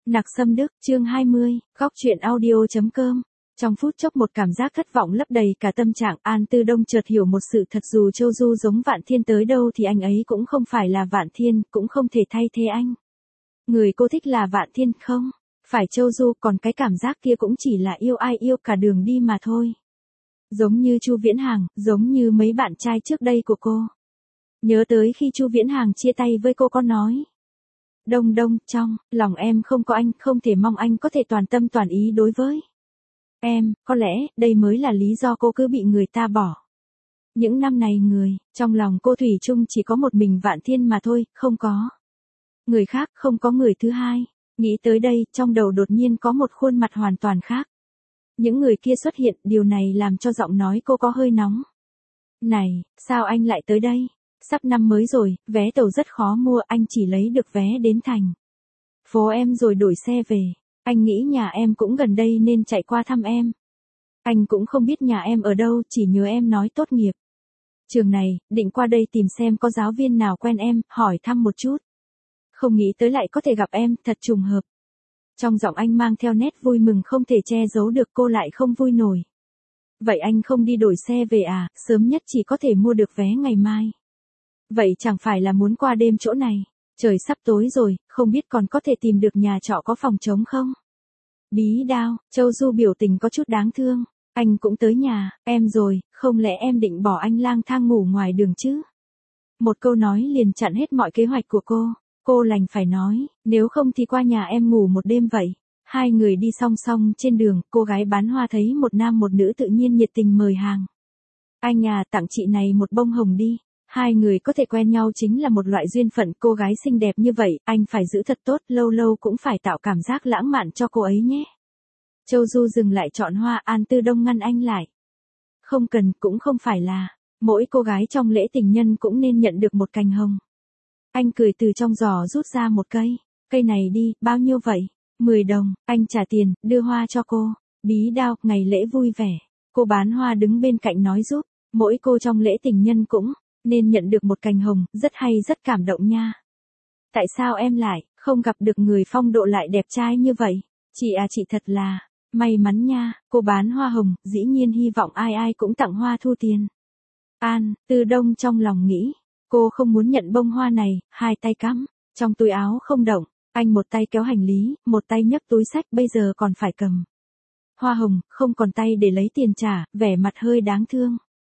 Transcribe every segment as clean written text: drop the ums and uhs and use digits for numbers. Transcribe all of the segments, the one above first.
Nặc Sâm Đức, chương 20, góc truyện audio.com. Trong phút chốc một cảm giác thất vọng lấp đầy cả tâm trạng, An Tư Đông chợt hiểu một sự thật, dù Châu Du giống Vạn Thiên tới đâu thì anh ấy cũng không phải là Vạn Thiên, cũng không thể thay thế anh. Người cô thích là Vạn Thiên không? Phải Châu Du, còn cái cảm giác kia cũng chỉ là yêu ai yêu cả đường đi mà thôi. Giống như Chu Viễn Hàng, giống như mấy bạn trai trước đây của cô. Nhớ tới khi Chu Viễn Hàng chia tay với cô có nói. Đông Đông, trong lòng em không có anh, không thể mong anh có thể toàn tâm toàn ý đối với em, có lẽ đây mới là lý do cô cứ bị người ta bỏ. Những năm này trong lòng cô thủy chung chỉ có một mình Vạn Thiên mà thôi, không có người khác, không có người thứ hai. Nghĩ tới đây, trong đầu đột nhiên có một khuôn mặt hoàn toàn khác. Những người kia xuất hiện, điều này làm cho giọng nói cô có hơi nóng. Này, sao anh lại tới đây? Sắp năm mới rồi, vé tàu rất khó mua, anh chỉ lấy được vé đến thành phố em rồi đổi xe về. Anh nghĩ nhà em cũng gần đây nên chạy qua thăm em. Anh cũng không biết nhà em ở đâu, chỉ nhớ em nói tốt nghiệp trường này, định qua đây tìm xem có giáo viên nào quen em, hỏi thăm một chút. Không nghĩ tới lại có thể gặp em, thật trùng hợp. Trong giọng anh mang theo nét vui mừng không thể che giấu được, cô lại không vui nổi. Vậy anh không đi đổi xe về à, sớm nhất chỉ có thể mua được vé ngày mai. Vậy chẳng phải là muốn qua đêm chỗ này? Trời sắp tối rồi, không biết còn có thể tìm được nhà trọ có phòng trống không? Bí đao, Châu Du biểu tình có chút đáng thương. Anh cũng tới nhà em rồi, không lẽ em định bỏ anh lang thang ngủ ngoài đường chứ? Một câu nói liền chặn hết mọi kế hoạch của cô. Cô lành phải nói, nếu không thì qua nhà em ngủ một đêm vậy. Hai người đi song song trên đường, cô gái bán hoa thấy một nam một nữ tự nhiên nhiệt tình mời hàng. Anh à, tặng chị này một bông hồng đi. Hai người có thể quen nhau chính là một loại duyên phận, cô gái xinh đẹp như vậy, anh phải giữ thật tốt, lâu lâu cũng phải tạo cảm giác lãng mạn cho cô ấy nhé. Châu Du dừng lại chọn hoa, An Tư Đông ngăn anh lại. Không cần, cũng không phải là mỗi cô gái trong lễ tình nhân cũng nên nhận được một cành hồng. Anh cười từ trong giỏ rút ra một cây. Cây này đi, bao nhiêu vậy? 10 đồng, anh trả tiền, đưa hoa cho cô. Bí đao, ngày lễ vui vẻ. Cô bán hoa đứng bên cạnh nói giúp. Mỗi cô trong lễ tình nhân cũng nên nhận được một cành hồng, rất hay, rất cảm động nha. Tại sao em lại không gặp được người phong độ lại đẹp trai như vậy? Chị à, chị thật là may mắn nha. Cô bán hoa hồng, dĩ nhiên hy vọng ai ai cũng tặng hoa thu tiền. An Tư Đông trong lòng nghĩ. Cô không muốn nhận bông hoa này, hai tay cắm trong túi áo không động. Anh một tay kéo hành lý, một tay nhấc túi xách, bây giờ còn phải cầm hoa hồng, không còn tay để lấy tiền trả, vẻ mặt hơi đáng thương.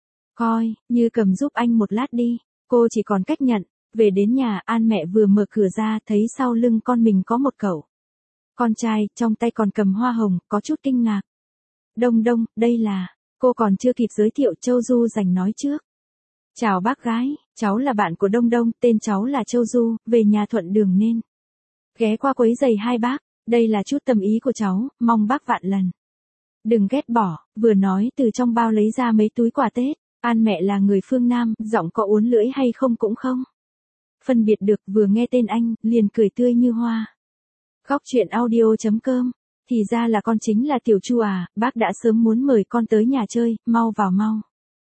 Coi như cầm giúp anh một lát đi. Cô chỉ còn cách nhận. Về đến nhà, An mẹ vừa mở cửa ra thấy sau lưng con mình có một cậu con trai, trong tay còn cầm hoa hồng, có chút kinh ngạc. Đông Đông, đây là... Cô còn chưa kịp giới thiệu, Châu Du giành nói trước. Chào bác gái, cháu là bạn của Đông Đông, tên cháu là Châu Du, về nhà thuận đường nên ghé qua quấy giày hai bác. Đây là chút tâm ý của cháu, mong bác vạn lần đừng ghét bỏ. Vừa nói từ trong bao lấy ra mấy túi quà Tết. An mẹ là người phương Nam, giọng có uốn lưỡi hay không cũng không phân biệt được, vừa nghe tên anh, liền cười tươi như hoa. Góc truyện audio.com. Thì ra là con chính là Tiểu Chu à, bác đã sớm muốn mời con tới nhà chơi, mau vào mau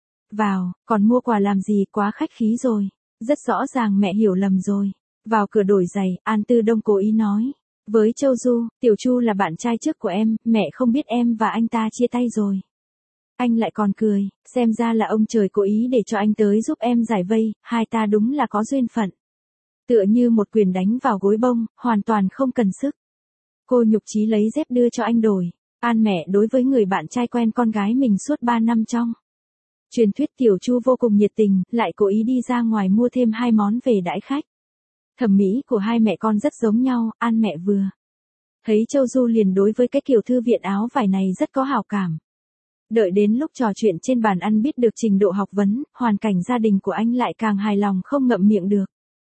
vào, còn mua quà làm gì, quá khách khí rồi. Rất rõ ràng mẹ hiểu lầm rồi. Vào cửa đổi giày, An Tư Đông cố ý nói với Châu Du, Tiểu Chu là bạn trai trước của em, mẹ không biết em và anh ta chia tay rồi. Anh lại còn cười, xem ra là ông trời cố ý để cho anh tới giúp em giải vây, hai ta đúng là có duyên phận. Tựa như một quyền đánh vào gối bông, hoàn toàn không cần sức. Cô nhục chí lấy dép đưa cho anh đổi. An mẹ đối với người bạn trai quen con gái mình suốt 3 năm trong truyền thuyết Tiểu Chu vô cùng nhiệt tình, lại cố ý đi ra ngoài mua thêm 2 món về đãi khách. Thẩm mỹ của hai mẹ con rất giống nhau, An mẹ vừa thấy Châu Du liền đối với cái kiểu thư viện áo vải này rất có hảo cảm. Đợi đến lúc trò chuyện trên bàn ăn biết được trình độ học vấn, hoàn cảnh gia đình của anh lại càng hài lòng không ngậm miệng được.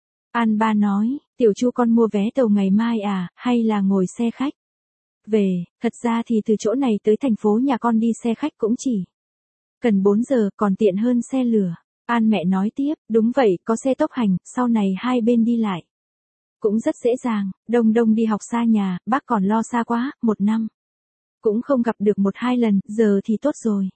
An ba nói, Tiểu Chu con mua vé tàu ngày mai à, hay là ngồi xe khách về? Thật ra thì từ chỗ này tới thành phố nhà con đi xe khách cũng chỉ cần 4 giờ, còn tiện hơn xe lửa. An mẹ nói tiếp, đúng vậy, có xe tốc hành, sau này hai bên đi lại cũng rất dễ dàng. Đông Đông đi học xa nhà, bác còn lo xa quá, 1 năm cũng không gặp được 1-2 lần, giờ thì tốt rồi.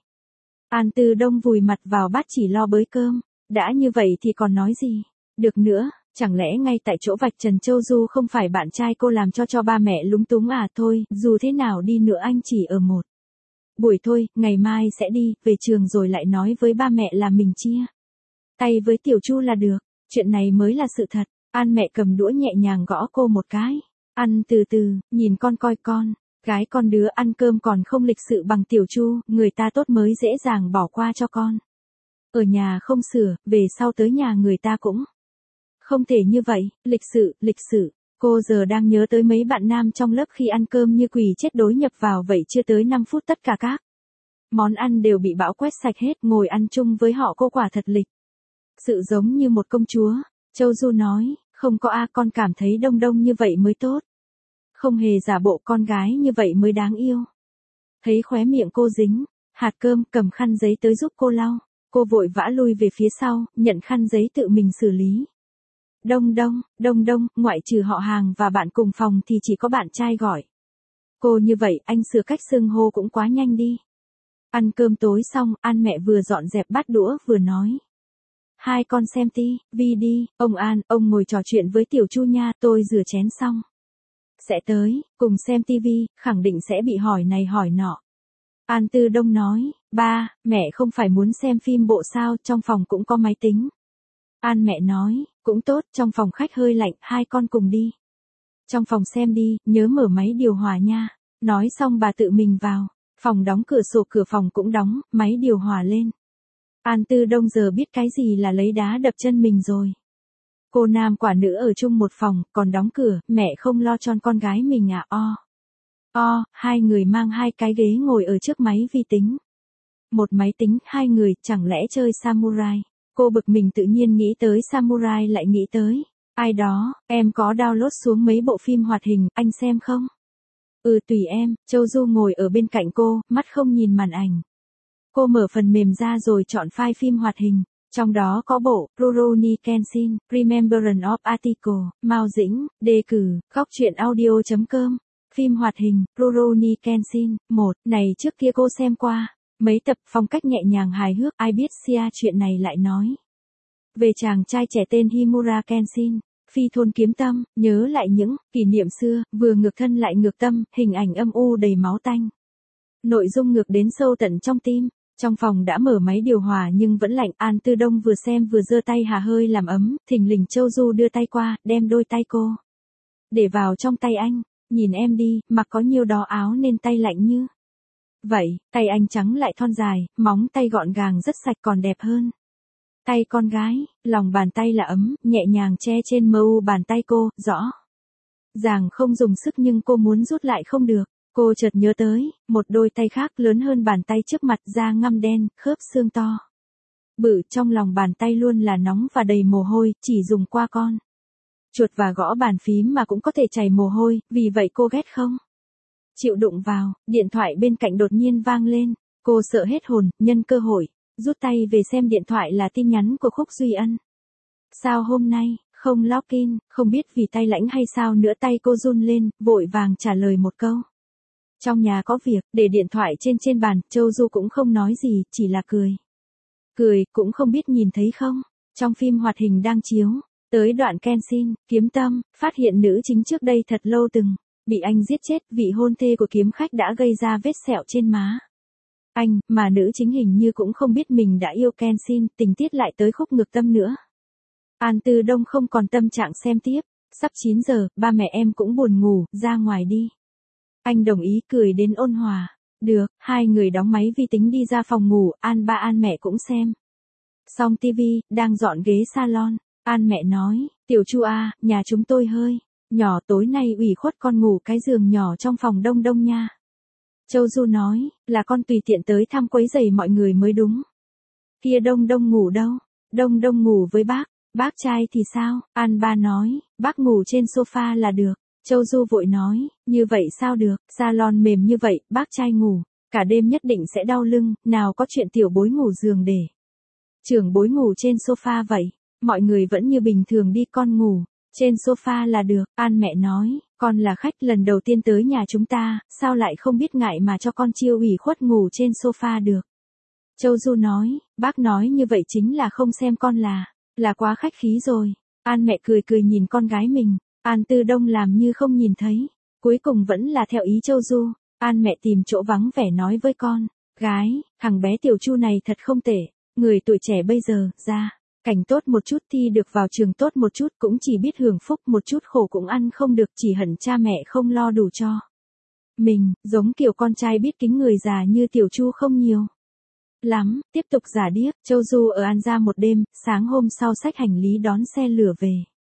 An Tư Đông vùi mặt vào bát chỉ lo bới cơm. Đã như vậy thì còn nói gì được nữa, Chẳng lẽ ngay tại chỗ vạch trần Châu Du không phải bạn trai cô làm cho ba mẹ lúng túng à? Thôi, dù thế nào đi nữa anh chỉ ở một buổi thôi, ngày mai sẽ đi, về trường rồi lại nói với ba mẹ là mình chia tay với Tiểu Chu là được, chuyện này mới là sự thật. An mẹ cầm đũa nhẹ nhàng gõ cô một cái. Ăn từ từ, nhìn con coi con. Gái con đứa ăn cơm còn không lịch sự bằng Tiểu Chu, người ta tốt mới dễ dàng bỏ qua cho con. Ở nhà không sửa, về sau tới nhà người ta cũng không thể như vậy, lịch sự. Cô giờ đang nhớ tới mấy bạn nam trong lớp khi ăn cơm như quỷ chết đối nhập vào vậy, chưa tới 5 phút tất cả các món ăn đều bị bão quét sạch hết, ngồi ăn chung với họ cô quả thật lịch sự giống như một công chúa. Châu Du nói, không có con cảm thấy Đông Đông như vậy mới tốt. Không hề giả bộ con gái như vậy mới đáng yêu. Thấy khóe miệng cô dính hạt cơm, cầm khăn giấy tới giúp cô lau. Cô vội vã lui về phía sau, nhận khăn giấy tự mình xử lý. Đông Đông, ngoại trừ họ hàng và bạn cùng phòng thì chỉ có bạn trai gọi cô như vậy, anh sửa cách xưng hô cũng quá nhanh đi. Ăn cơm tối xong, An mẹ vừa dọn dẹp bát đũa vừa nói. Hai con xem tivi đi, ông An, ông ngồi trò chuyện với Tiểu Chu nha, tôi rửa chén xong sẽ tới, cùng xem tivi, khẳng định sẽ bị hỏi này hỏi nọ. An Tư Đông nói, ba, mẹ không phải muốn xem phim bộ sao, trong phòng cũng có máy tính. An mẹ nói, cũng tốt, trong phòng khách hơi lạnh, hai con cùng đi trong phòng xem đi, nhớ mở máy điều hòa nha. Nói xong bà tự mình vào phòng, đóng cửa sổ, cửa phòng cũng đóng, máy điều hòa lên. An Tư Đông giờ biết cái gì là lấy đá đập chân mình rồi. Cô nam quả nữ ở chung một phòng, còn đóng cửa, mẹ không lo cho con gái mình à? Hai người mang hai cái ghế ngồi ở trước máy vi tính. Một máy tính, hai người, chẳng lẽ chơi Samurai? Cô bực mình tự nhiên nghĩ tới Samurai lại nghĩ tới ai đó, em có download xuống mấy bộ phim hoạt hình, anh xem không? Tùy em. Châu Du ngồi ở bên cạnh cô, mắt không nhìn màn ảnh. Cô mở phần mềm ra rồi chọn file phim hoạt hình. Trong đó có bộ Rurouni Kenshin, Remembrance of Article, Mao Dĩnh, đề cử, góc truyện audio.com. Phim hoạt hình, Rurouni Kenshin, 1, này trước kia cô xem qua mấy tập, phong cách nhẹ nhàng hài hước, ai biết Sia chuyện này lại nói về chàng trai trẻ tên Himura Kenshin, phi thôn kiếm tâm, nhớ lại những kỷ niệm xưa, vừa ngược thân lại ngược tâm, hình ảnh âm u đầy máu tanh. Nội dung ngược đến sâu tận trong tim. Trong phòng đã mở máy điều hòa nhưng vẫn lạnh. An Tư Đông vừa xem vừa giơ tay hà hơi làm ấm, thình lình Châu Du đưa tay qua, đem đôi tay cô để vào trong tay anh. Nhìn em đi, mặc có nhiều đó áo nên tay lạnh như vậy. Tay anh trắng lại thon dài, móng tay gọn gàng rất sạch, còn đẹp hơn tay con gái. Lòng bàn tay là ấm, nhẹ nhàng che trên mờ u bàn tay cô, rõ ràng không dùng sức nhưng cô muốn rút lại không được. Cô chợt nhớ tới một đôi tay khác lớn hơn bàn tay trước mặt, da ngăm đen, khớp xương to bự, trong lòng bàn tay luôn là nóng và đầy mồ hôi, chỉ dùng qua con chuột và gõ bàn phím mà cũng có thể chảy mồ hôi, vì vậy cô ghét không chịu đụng vào. Điện thoại bên cạnh đột nhiên vang lên, cô sợ hết hồn, nhân cơ hội rút tay về xem điện thoại là tin nhắn của Khúc Duy Ân. Sao hôm nay không login? Không biết vì tay lạnh hay sao nữa, tay cô run lên, vội vàng trả lời một câu. Trong nhà có việc, để điện thoại trên bàn. Châu Du cũng không nói gì, chỉ là cười. Cũng không biết nhìn thấy không? Trong phim hoạt hình đang chiếu, tới đoạn Kenshin, kiếm tâm, phát hiện nữ chính trước đây thật lâu từng bị anh giết chết, vị hôn thê của kiếm khách đã gây ra vết sẹo trên má anh, mà nữ chính hình như cũng không biết mình đã yêu Kenshin, tình tiết lại tới khúc ngược tâm nữa. An Tư Đông không còn tâm trạng xem tiếp. Sắp 9 giờ, ba mẹ em cũng buồn ngủ, ra ngoài đi. Anh đồng ý, cười đến ôn hòa. Được, hai người đóng máy vi tính đi ra phòng ngủ, An ba An mẹ cũng xem xong tivi, đang dọn ghế salon. An mẹ nói, Tiểu Chu à, nhà chúng tôi hơi nhỏ, tối nay ủy khuất con ngủ cái giường nhỏ trong phòng Đông Đông nha. Châu Du nói, là con tùy tiện tới thăm quấy rầy mọi người mới đúng. Kia Đông Đông ngủ đâu? Đông Đông ngủ với bác trai thì sao? An ba nói, bác ngủ trên sofa là được. Châu Du vội nói, như vậy sao được, salon mềm như vậy, bác trai ngủ cả đêm nhất định sẽ đau lưng, nào có chuyện tiểu bối ngủ giường để trưởng bối ngủ trên sofa vậy. Mọi người vẫn như bình thường đi, con ngủ trên sofa là được. An mẹ nói, con là khách lần đầu tiên tới nhà chúng ta, sao lại không biết ngại mà cho con chiêu ủy khuất ngủ trên sofa được. Châu Du nói, bác nói như vậy chính là không xem con là quá khách khí rồi. An mẹ cười cười nhìn con gái mình, An Tư Đông làm như không nhìn thấy. Cuối cùng vẫn là theo ý Châu Du, An mẹ tìm chỗ vắng vẻ nói với con gái, thằng bé Tiểu Chu này thật không tệ, người tuổi trẻ bây giờ, ra, cảnh tốt một chút thi được vào trường tốt một chút cũng chỉ biết hưởng phúc một chút khổ cũng ăn không được chỉ hận cha mẹ không lo đủ cho. Mình, giống kiểu con trai biết kính người già như Tiểu Chu không nhiều lắm, tiếp tục giả điếc, Châu Du ở An Gia một đêm, sáng hôm sau xách hành lý đón xe lửa về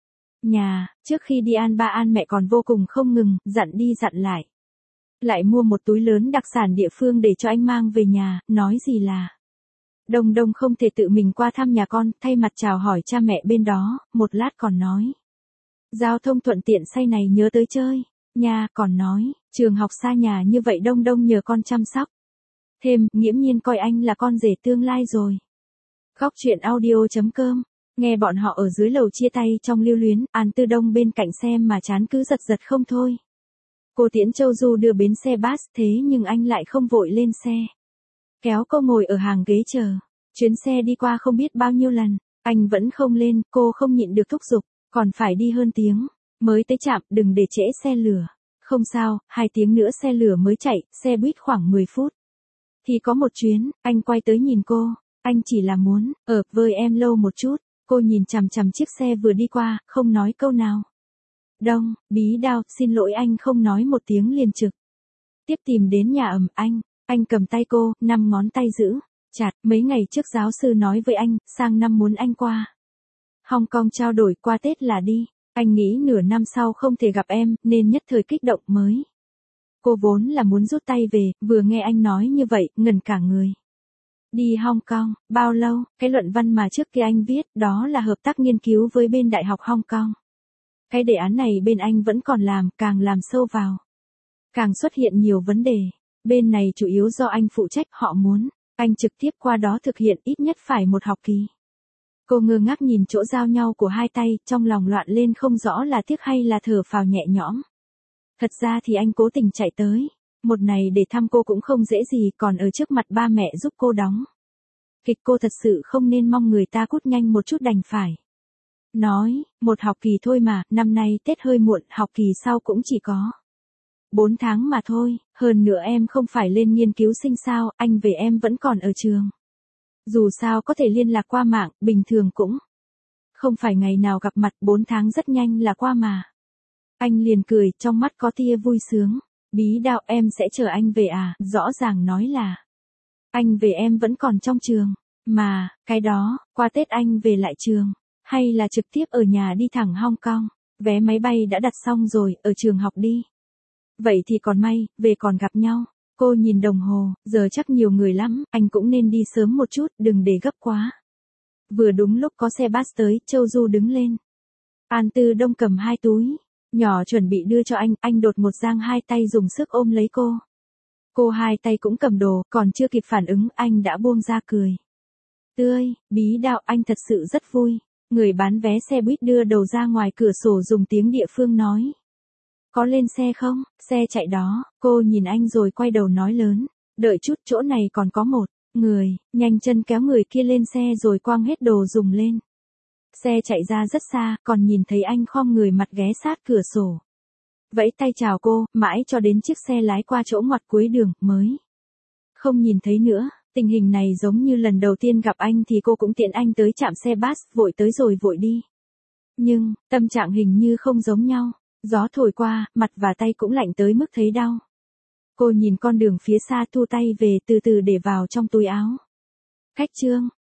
nhà, trước khi đi An ba An mẹ còn vô cùng không ngừng, dặn đi dặn lại. Lại mua một túi lớn đặc sản địa phương để cho anh mang về nhà, nói gì là Đông Đông không thể tự mình qua thăm nhà con, thay mặt chào hỏi cha mẹ bên đó, một lát còn nói. Giao thông thuận tiện say này nhớ tới chơi, nha, còn nói, trường học xa nhà như vậy Đông Đông nhờ con chăm sóc. Thêm, nghiễm nhiên coi anh là con rể tương lai rồi. Góc chuyện audio.com, nghe bọn họ ở dưới lầu chia tay trong lưu luyến, An Tư Đông bên cạnh xem mà chán cứ giật giật không thôi. Cô tiễn Châu Du đưa bến xe bus thế nhưng anh lại không vội lên xe. Kéo cô ngồi ở hàng ghế chờ. Chuyến xe đi qua không biết bao nhiêu lần, anh vẫn không lên, cô không nhịn được thúc giục, còn phải đi hơn tiếng. Mới tới trạm, đừng để trễ xe lửa. Không sao, 2 tiếng nữa xe lửa mới chạy, xe buýt khoảng 10 phút. Thì có một chuyến, anh quay tới nhìn cô, anh chỉ là muốn, ở với em lâu một chút. Cô nhìn chằm chằm chiếc xe vừa đi qua, không nói câu nào. Đông, Bí Đao, xin lỗi anh không nói một tiếng liền trực. Tiếp tìm đến nhà anh cầm tay cô, 5 ngón tay giữ chặt, mấy ngày trước giáo sư nói với anh, sang năm muốn anh qua Hong Kong trao đổi qua Tết là đi. Anh nghĩ nửa năm sau không thể gặp em, nên nhất thời kích động mới. Cô vốn là muốn rút tay về, vừa nghe anh nói như vậy, ngẩn cả người. Đi Hong Kong, bao lâu, cái luận văn mà trước kia anh viết, đó là hợp tác nghiên cứu với bên Đại học Hong Kong. Cái đề án này bên anh vẫn còn làm, càng làm sâu vào, càng xuất hiện nhiều vấn đề. Bên này chủ yếu do anh phụ trách, họ muốn anh trực tiếp qua đó thực hiện ít nhất phải 1 học kỳ. Cô ngơ ngác nhìn chỗ giao nhau của 2 tay, trong lòng loạn lên không rõ là tiếc hay là thở phào nhẹ nhõm. Thật ra thì anh cố tình chạy tới. Một này để thăm cô cũng không dễ gì, còn ở trước mặt ba mẹ giúp cô đóng kịch, cô thật sự không nên mong người ta cút nhanh một chút đành phải. Nói, 1 học kỳ thôi mà, năm nay Tết hơi muộn, học kỳ sau cũng chỉ có 4 tháng mà thôi, hơn nữa em không phải lên nghiên cứu sinh sao, anh về em vẫn còn ở trường. Dù sao có thể liên lạc qua mạng, bình thường cũng không phải ngày nào gặp mặt, 4 tháng rất nhanh là qua mà. Anh liền cười, trong mắt có tia vui sướng. Bí Đao, em sẽ chờ anh về à, rõ ràng nói là anh về em vẫn còn trong trường. Mà, cái đó, qua Tết anh về lại trường, hay là trực tiếp ở nhà đi thẳng Hong Kong, vé máy bay đã đặt xong rồi, ở trường học đi. Vậy thì còn may, về còn gặp nhau. Cô nhìn đồng hồ, giờ chắc nhiều người lắm, anh cũng nên đi sớm một chút, đừng để gấp quá. Vừa đúng lúc có xe bus tới, Châu Du đứng lên. An Tư Đông cầm 2 túi nhỏ chuẩn bị đưa cho anh đột ngột giang 2 tay dùng sức ôm lấy cô. Cô 2 tay cũng cầm đồ, còn chưa kịp phản ứng, anh đã buông ra cười tươi. Bí Đao, anh thật sự rất vui. Người bán vé xe buýt đưa đầu ra ngoài cửa sổ dùng tiếng địa phương nói. Có lên xe không? Xe chạy đó. Cô nhìn anh rồi quay đầu nói lớn. Đợi chút, chỗ này còn có một người, nhanh chân kéo người kia lên xe rồi quăng hết đồ dùng lên. Xe chạy ra rất xa, còn nhìn thấy anh khom người mặt ghé sát cửa sổ. Vẫy tay chào cô, mãi cho đến chiếc xe lái qua chỗ ngoặt cuối đường, mới không nhìn thấy nữa. Tình hình này giống như lần đầu tiên gặp anh thì cô cũng tiện anh tới trạm xe bus, vội tới rồi vội đi. Nhưng, tâm trạng hình như không giống nhau. Gió thổi qua, mặt và tay cũng lạnh tới mức thấy đau. Cô nhìn con đường phía xa thu tay về từ từ để vào trong túi áo. Cách chương.